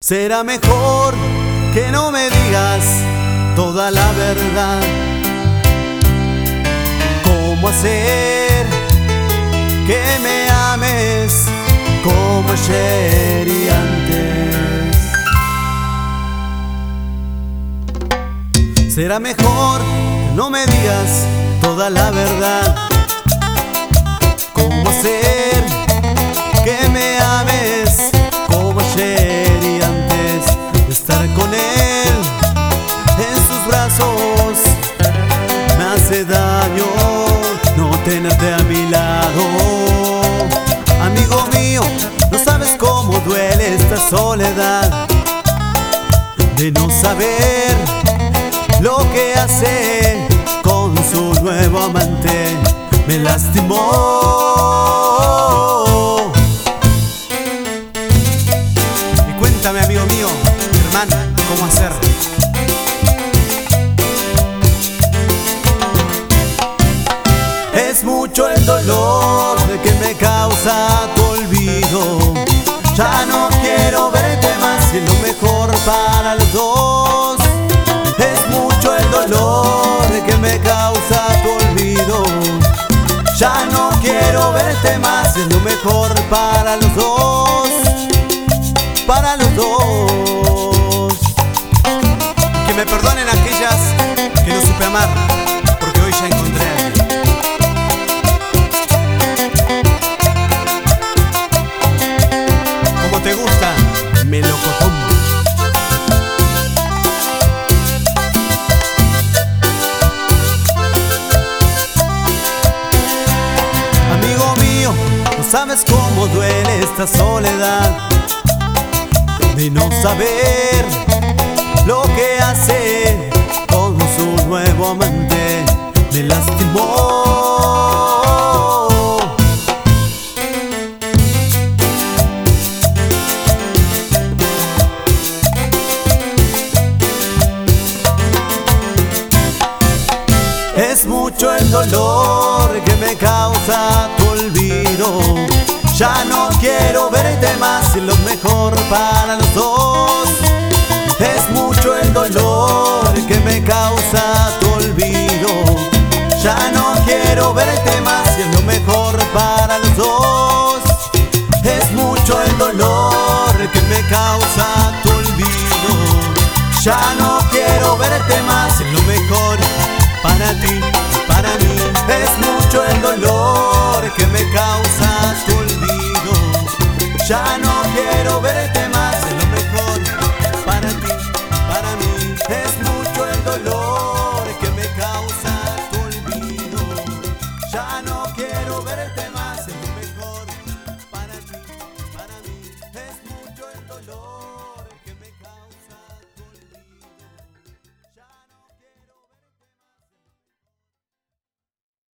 Será mejor que no me digas toda la verdad. ¿Cómo hacer que me ames como ayer y antes? Será mejor que no me digas toda la verdad. ¿Cómo hacer que me ames como ayer y antes? Estar con él en sus brazos me hace daño, no tenerte a mi lado. Amigo mío, no sabes cómo duele esta soledad de no saber lo que hace con su nuevo amante. Me lastimó. Y cuéntame, amigo mío, hermano, ¿cómo hacer? Es mucho el dolor de que me causa tu olvido. Ya no quiero verte más y es lo mejor para los dos. Es mucho el dolor de que me causa tu olvido. Ya no quiero verte más, es lo mejor para los dos, para los dos. Que me perdonen aquellas que no supe amar, porque hoy ya encontré a alguien. Como te gusta, melocotón. ¿Sabes cómo duele esta soledad de no saber lo que hace con su nuevo amante? Me lastimó. Es mucho el dolor que me causa tu olvido. Ya no quiero verte más y lo mejor para los dos. Es mucho el dolor que me causa tu olvido. Ya no quiero verte más y es lo mejor para los dos. Es mucho el dolor que me causa tu olvido. Ya no quiero verte más y es lo mejor para ti, para mí. Es mucho el dolor que me causa tu olvido. Ya no quiero verte más.